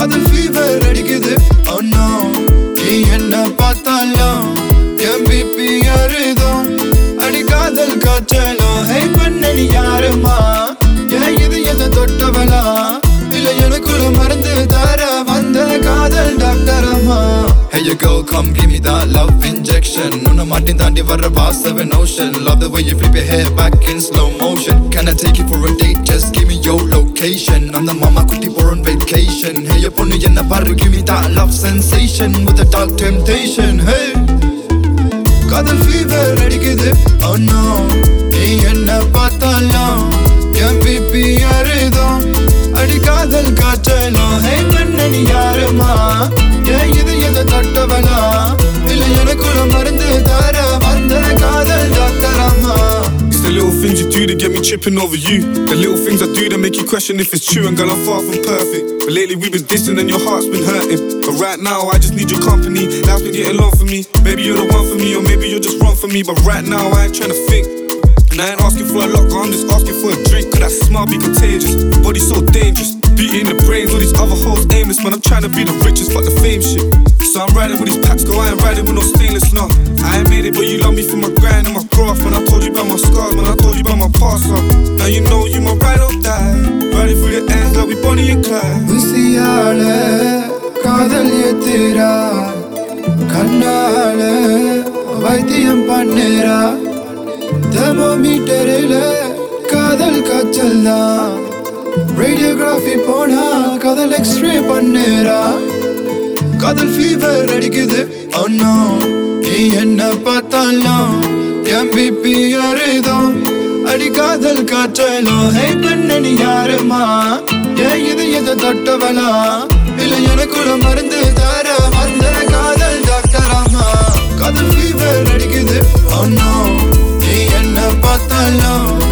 காதல் ஃபீவர் அடிக்குது. Oh no, நீ என்ன பார்த்தாலும் என் பிபி ஏறுதோம். அடி காதல் காய்ச்சலும். ஹே பண்ண நீ யாருமா? ஏன் இது எதை தொட்டவளா? இல்ல எனக்குள்ள மருந்து தர வந்த காதல் டாக்டரம்மா. Hey you go, come give me that love injection. Unna maatin taandi varra vasavan ocean. Love the way you flip your hair back in slow motion. Can I take you for a date? Just give me your location. I'm the mama kutti born vacation. Hey you ponnu enna paru, give me that love sensation with a dark temptation. Hey காதல் fever அடிக்குது. Oh no, நீ என்ன பார்த்தாலும் என் BP ஏறுதோம். அடி காதல் காய்ச்சலும். ஹே பண்ண நீ யாருமா? ஏன் இது எதை தொட்டவளா? இல்ல எனக்குள்ள மருந்து தர வந்த காதல் டாக்டரம்மா. It's the little things you do that get me tripping over you. The little things I do that make you question if it's true. And girl, I'm far from perfect, but lately we've been dissing and your heart's been hurting. But right now I just need your company. Life's been getting long for me. Maybe you're the one for me, or maybe you're just wrong for me. But right now I ain't trying to think, and I ain't asking for a lot, I'm just asking for a drink. Could that smile be contagious? Body so dangerous, beating the brains, all these other hoes aimless. Man, I'm trying to be the richest, fuck the fame shit. So I'm riding with these packs, go I ain't riding with no stainless, no. I ain't made it, but you love me for my grind and my growth. Man, I told you about my scars, man, I told you about my past, so now you know you my ride or die. Riding through the ends like we Bonnie and Clyde. உசியால காதல் ஏத்துறா, கண்ணால வைத்தியம் பண்ணுறா. தெர்மோமீட்டரில் காதல் காய்ச்சல் தான். Radiography போனா காதல் x ray பண்ணுறா. காதல் ஃபீவர் அடிக்குது. Oh no, நீ என்ன பார்த்தாலும் என் பிபி ஏறுதோம். அடி காதல் காய்ச்சலும். ஹே பண்ண நீ யாருமா? ஏன் இது எதை தொட்டவளா? இல்ல எனக்குள்ள மருந்து தர வந்த காதல் டாக்டரம்மா. காதல் ஃபீவர் அடிக்குது. Oh no, நீ என்ன பார்த்தாலும்